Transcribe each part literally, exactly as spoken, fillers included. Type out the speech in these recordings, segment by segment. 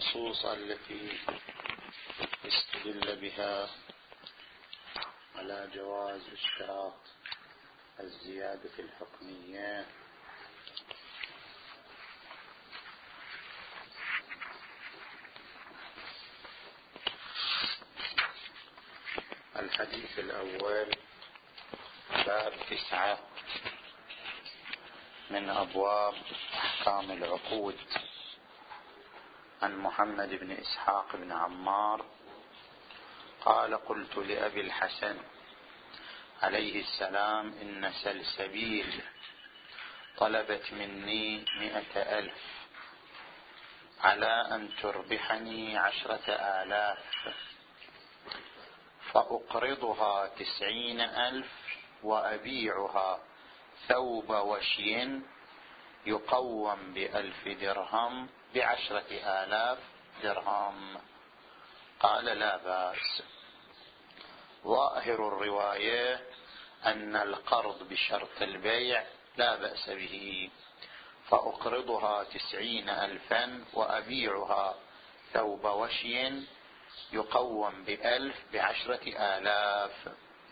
النصوص التي استدل بها على جواز اشتراط الزيادة الحكمية الحديث الأول باب تسعة من أبواب أحكام العقود عن محمد بن إسحاق بن عمار قال قلت لأبي الحسن عليه السلام إن سلسبيل طلبت مني مئة ألف على أن تربحني عشرة آلاف فأقرضها تسعين ألف وأبيعها ثوب وشي يقوم بألف درهم بعشرة آلاف درهم. قال لا بأس. ظاهر الرواية أن القرض بشرط البيع لا بأس به، فأقرضها تسعين ألفا وأبيعها ثوب وشي يقوم بألف بعشرة آلاف.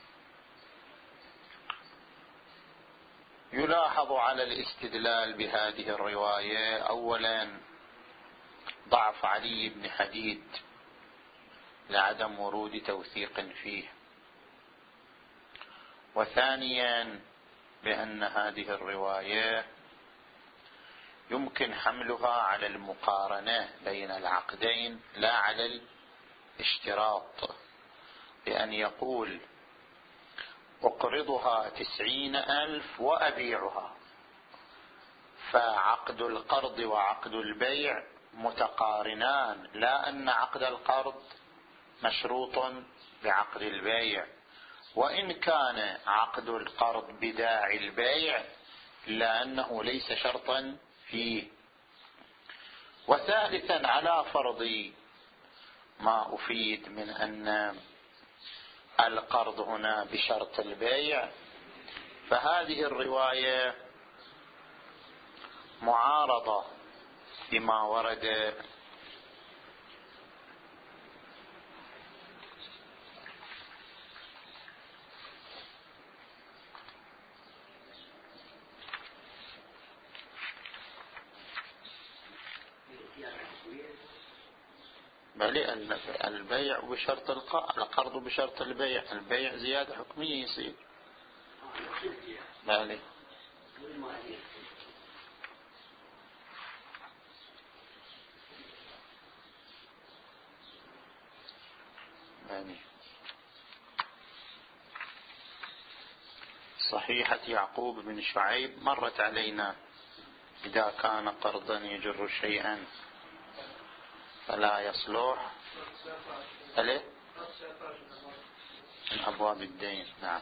يلاحظ على الاستدلال بهذه الرواية أولا ضعف علي بن حديد لعدم ورود توثيق فيه، وثانيا بأن هذه الرواية يمكن حملها على المقارنة بين العقدين لا على الاشتراط، بأن يقول أقرضها تسعين ألف وأبيعها، فعقد القرض وعقد البيع متقارنان، لا أن عقد القرض مشروط بعقد البيع، وإن كان عقد القرض بداعي البيع لأنه ليس شرطا فيه. وثالثا على فرض ما أفيد من أن القرض هنا بشرط البيع، فهذه الرواية معارضة بما ورد بل البيع بشرط القرض بشرط البيع، البيع زيادة حكمية يصير. بل بل صحيحة يعقوب بن شعيب مرت علينا، إذا كان قرضا يجر شيئا فلا يصلح أليه من أبواب الدين. نعم.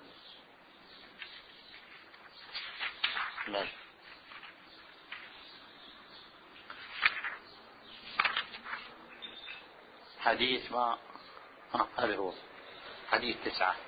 بل حديث ما هذا هو حديث تسعة.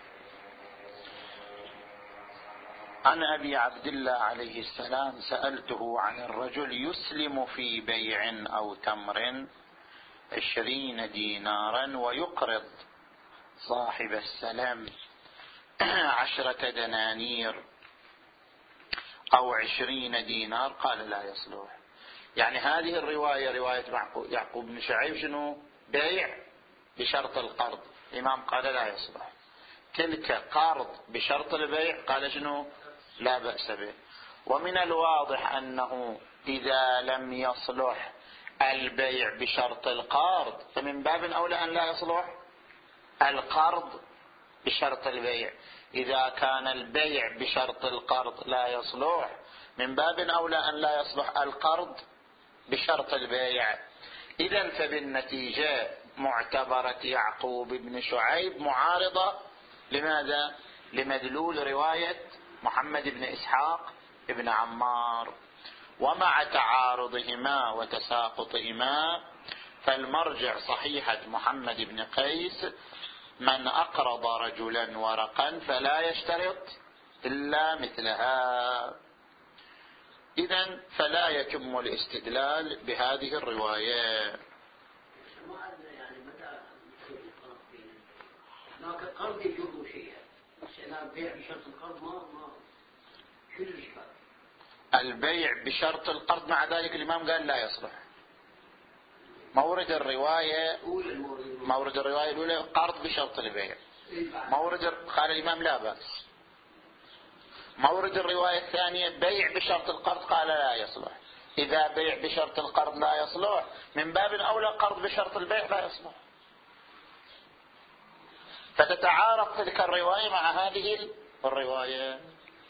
عن أبي عبد الله عليه السلام سألته عن الرجل يسلم في بيع أو تمر عشرين دينارا ويقرض صاحب السلم عشرة دنانير أو عشرين دينار، قال لا يصلح. يعني هذه الرواية رواية يعقوب بن شعيب شنو؟ بيع بشرط القرض، الإمام قال لا يصلح. تلك قرض بشرط البيع قال شنو؟ لا بأس به. ومن الواضح أنه إذا لم يصلح البيع بشرط القرض فمن باب أولى أن لا يصلح القرض بشرط البيع. إذا كان البيع بشرط القرض لا يصلح من باب أولى أن لا يصلح القرض بشرط البيع. إذن فبالنتيجة معتبرة يعقوب بن شعيب معارضة لماذا؟ لمدلول رواية محمد بن إسحاق بن عمار. ومع تعارضهما وتساقطهما فالمرجع صحيحة محمد بن قيس من أقرض رجلا ورقا فلا يشترط إلا مثلها. إذن فلا يتم الاستدلال بهذه الرواية. هناك قرض يجر شيئا، بس أنا بيع بشرط القرض ما ما شو الإشكال؟ البيع بشرط القرض مع ذلك الإمام قال لا يصلح. مورد الرواية مورد الرواية الأولى قرض بشرط البيع، مورد قال الإمام لا بأس. مورد الرواية الثانية بيع بشرط القرض قال لا يصلح. إذا بيع بشرط القرض لا يصلح، من باب أولى قرض بشرط البيع لا يصلح. فتتعارض تلك الرواية مع هذه الرواية.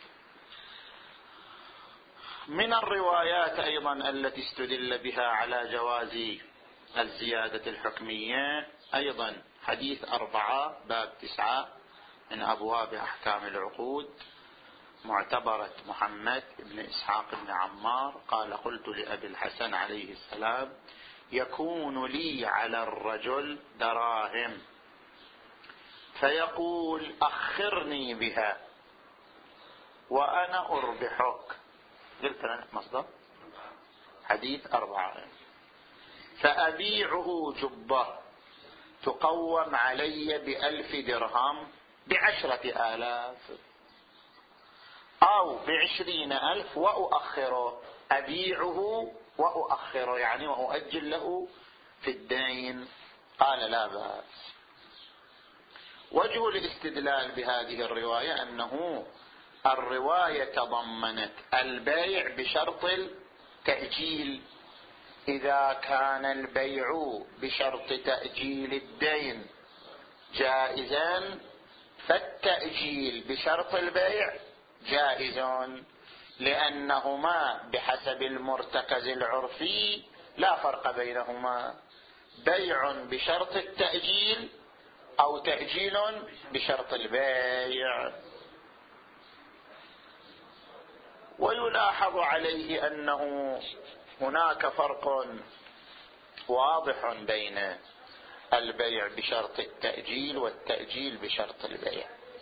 من الروايات أيضا التي استدل بها على جواز الزيادة الحكمية أيضا حديث أربعة باب تسعة من أبواب أحكام العقود، معتبرة محمد بن إسحاق بن عمار قال: قلت لأبي الحسن عليه السلام: يكون لي على الرجل دراهم فيقول أخرني بها وأنا أربحك. قلت لنا مصدر حديث أربعة. فأبيعه جبة تقوم علي بألف درهم بعشرة آلاف أو بعشرين ألف وأؤخره. أبيعه وأؤخره يعني وأؤجل له في الدين. قال لا بأس. وجه الاستدلال بهذه الرواية أنه الرواية تضمنت البيع بشرط التأجيل. إذا كان البيع بشرط تأجيل الدين جائزا فالتأجيل بشرط البيع جائز، لأنهما بحسب المرتكز العرفي لا فرق بينهما، بيع بشرط التأجيل أو تأجيل بشرط البيع. ويلاحظ عليه أنه هناك فرق واضح بين البيع بشرط التأجيل والتأجيل بشرط البيع.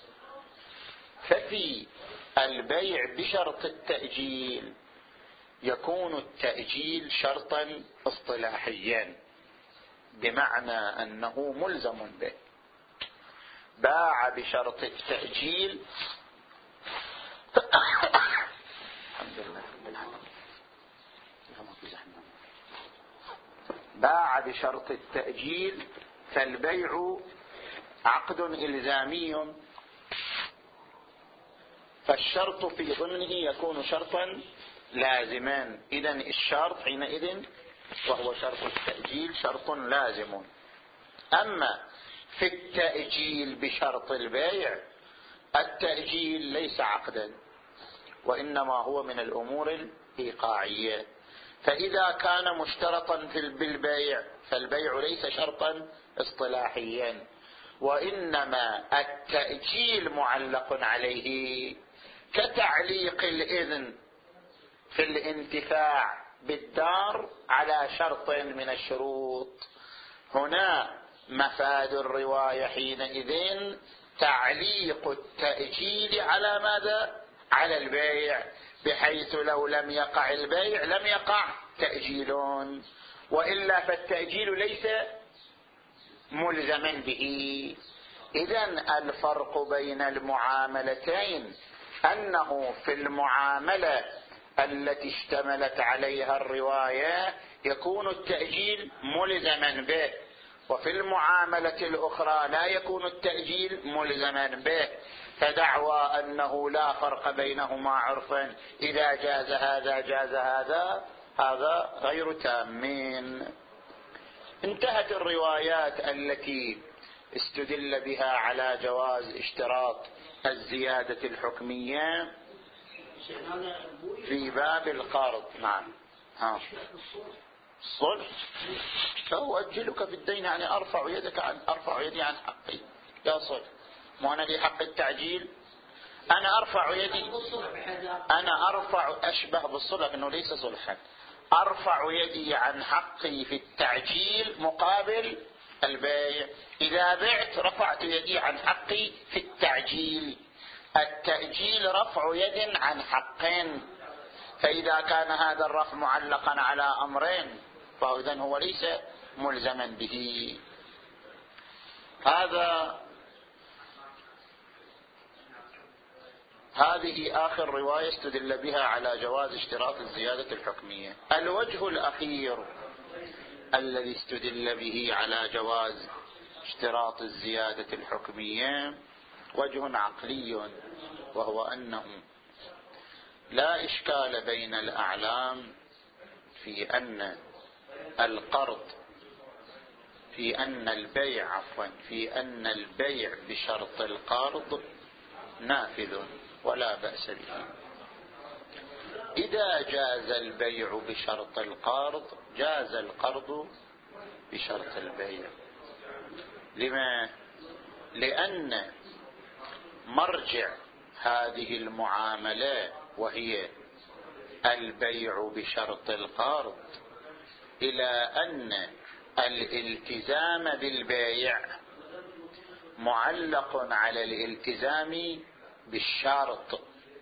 ففي البيع بشرط التأجيل يكون التأجيل شرطا اصطلاحيا، بمعنى أنه ملزم به. باع بشرط التأجيل الحمد لله باع بشرط التأجيل فالبيع عقد إلزامي، فالشرط في ضمنه يكون شرطا لازما. إذن الشرط حينئذ وهو شرط التأجيل شرط لازم. أما في التأجيل بشرط البيع، التأجيل ليس عقدا وإنما هو من الأمور الإيقاعية، فإذا كان مشترطا في بالبيع فالبيع ليس شرطا اصطلاحيا، وإنما التأجيل معلق عليه، كتعليق الإذن في الانتفاع بالدار على شرط من الشروط. هنا مفاد الرواية حينئذ تعليق التأجيل على ماذا؟ على البيع، بحيث لو لم يقع البيع لم يقع تأجيل، وإلا فالتأجيل ليس ملزما به. إذن الفرق بين المعاملتين أنه في المعاملة التي اشتملت عليها الرواية يكون التأجيل ملزما به، وفي المعاملة الأخرى لا يكون التأجيل ملزما به. فدعوى أنه لا فرق بينهما عرفا، إذا جاز هذا جاز هذا، هذا غير تامين. انتهت الروايات التي استدل بها على جواز اشتراط الزيادة الحكمية في باب القرض. نعم. ها. الصلح سأؤجلك في الدين، يعني أرفع يدك عن أرفع يدي عن حقي يا صلح، مو أنا لي حق التعجيل، أنا أرفع يدي، أنا أرفع أشبه بالصلح إنه ليس صلحا، أرفع يدي عن حقي في التعجيل مقابل البيع. إذا بعت رفعت يدي عن حقي في التعجيل. التأجيل رفع يد عن حقين، فإذا كان هذا الرفع معلقا على أمرين فإذن هو ليس ملزما به. هذا هذه آخر رواية استدل بها على جواز اشتراط الزيادة الحكمية. الوجه الأخير الذي استدل به على جواز اشتراط الزيادة الحكمية وجه عقلي، وهو أنه لا إشكال بين الأعلام في أن القرض في أن البيع عفوا في أن البيع بشرط القرض نافذ ولا بأس به. إذا جاز البيع بشرط القرض جاز القرض بشرط البيع. لما؟ لأن مرجع هذه المعاملة وهي البيع بشرط القرض إلى أن الالتزام بالبيع معلق على الالتزام بالشرط،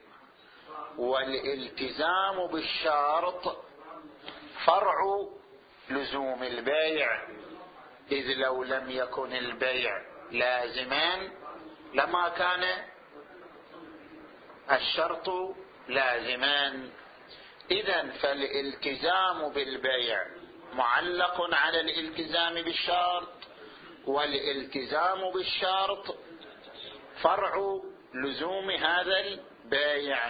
والالتزام بالشرط فرع لزوم البيع، إذ لو لم يكن البيع لازما لما كان الشرط لازما. إذن فالالتزام بالبيع معلق على الالتزام بالشرط، والالتزام بالشرط فرع لزوم هذا البيع.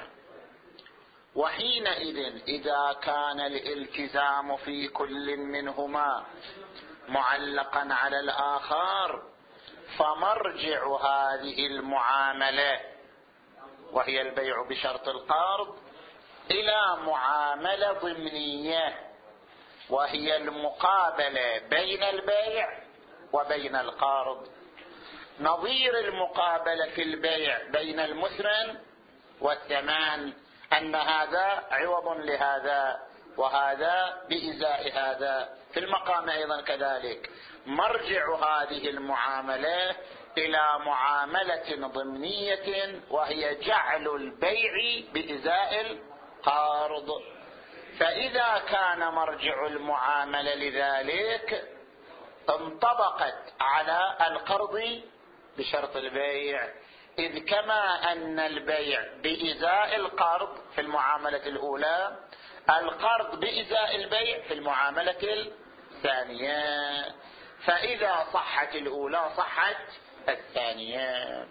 وحينئذ إذا كان الالتزام في كل منهما معلقا على الآخر فمرجع هذه المعاملة وهي البيع بشرط القرض إلى معاملة ضمنية وهي المقابلة بين البيع وبين القرض، نظير المقابلة في البيع بين المثمن والثمن، أن هذا عوض لهذا وهذا بإزاء هذا. في المقام أيضا كذلك مرجع هذه المعاملة إلى معاملة ضمنية وهي جعل البيع بإزاء القرض. فإذا كان مرجع المعاملة لذلك انطبقت على القرض بشرط البيع، إذ كما أن البيع بإزاء القرض في المعاملة الأولى القرض بإزاء البيع في المعاملة الثانية، فإذا صحت الأولى صحت الثانية.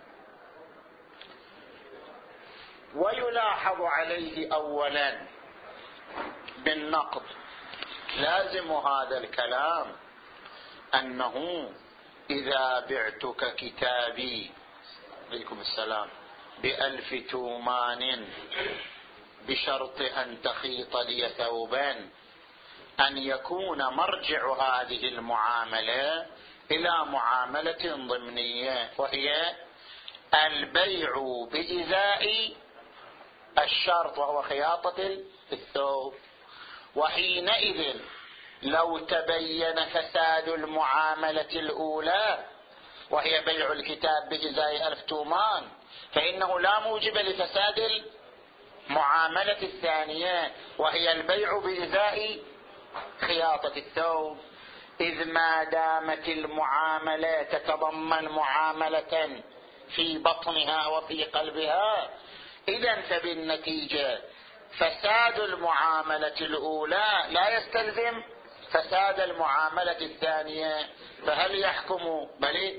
ويلاحظ عليه أولا بالنقد لازم هذا الكلام أنه إذا بعتك كتابي عليكم السلام بألف تومان بشرط أن تخيط لي ثوبا، أن يكون مرجع هذه المعاملة إلى معاملة ضمنية وهي البيع بإزاء الشرط وهو خياطة الثوب. وحينئذ لو تبين فساد المعاملة الأولى وهي بيع الكتاب بإزاء ألف تومان فإنه لا موجب لفساد المعاملة الثانية وهي البيع بإزاء خياطة الثوب، إذ ما دامت المعاملة تتضمن معاملة في بطنها وفي قلبها، إذن فبالنتيجة فساد المعاملة الأولى لا يستلزم فساد المعاملة الثانية. فهل يحكم؟ بلي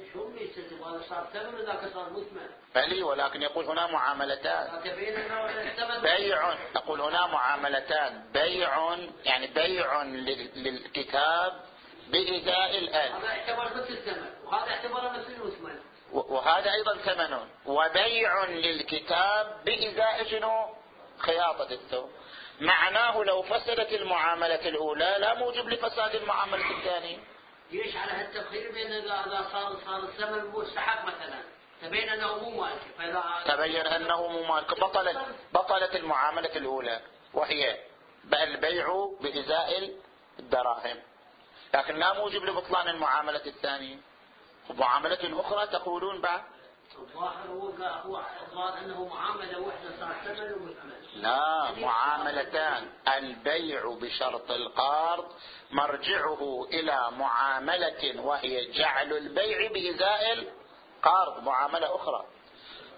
بلي، ولكن يقول هنا معاملتان بيع، يقول هنا معاملتان بيع يعني بيع للكتاب بإزاء الألف، هذا اعتبر مثل الثمن وهذا اعتبر مثل المثمن، وهذا أيضا ثمن، وبيع للكتاب بإزاء شنو؟ خياطة الثوب. معناه لو فسدت المعاملة الأولى لا موجب لفساد المعاملة الثانية. ليش على هالتبخير بين إذا صار صار الثمن مستحق مثلا تبين أنه مو مالك، تبين أنه مو مالك بطلت بطلت المعاملة الأولى وهي البيع بإزاء الدراهم، لكن لا موجب لبطلان المعاملة الثانية. معاملة أخرى تقولون بعد الظاهر هو قال أنه معاملة واحدة صار ثمن ومثمن. لا، معاملتان. البيع بشرط القرض مرجعه إلى معاملة وهي جعل البيع بإزاء القرض، معاملة أخرى.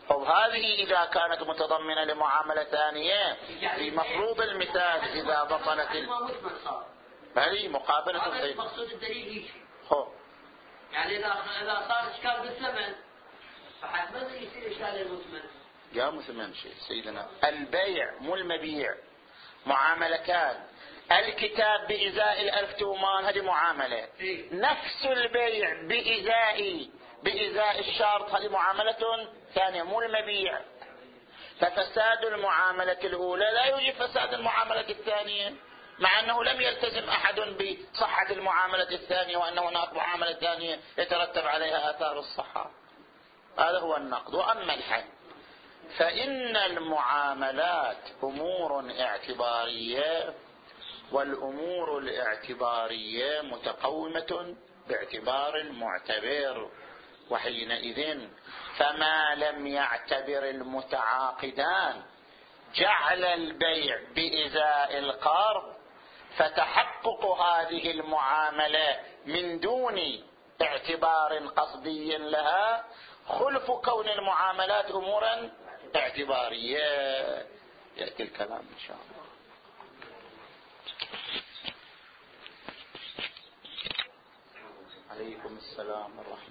طب هذه إذا كانت متضمنة لمعاملة ثانية في مفروض المثال إذا بطلت ال... هذه مقابلة الضيف. مقصود الدليل هيك. خو يعني إذا إذا صار إشكال بالثمن فحتما يصير إشكال المثمن. يا مثمن شيء سيدنا، البيع مو المبيع، معاملة كان الكتاب بإزاء الألف تومان هذه معاملة، إيه؟ نفس البيع بإزاء بإزاء الشرط هذه معاملة ثانية مو المبيع. ففساد المعاملة الأولى لا يوجب فساد المعاملة الثانية، مع أنه لم يلتزم أحد بصحة المعاملة الثانية وأن هناك معاملة ثانية يترتب عليها آثار الصحة. هذا هو النقد. وأما الحل فإن المعاملات أمور اعتبارية، والأمور الاعتبارية متقومة باعتبار المعتبر، وحينئذ فما لم يعتبر المتعاقدان جعل البيع بإزاء القرض، فتحقق هذه المعاملة من دون اعتبار قصدي لها خلف كون المعاملات أمورا اعتبارية. يأتي الكلام إن شاء الله. عليكم السلام ورحمة الله.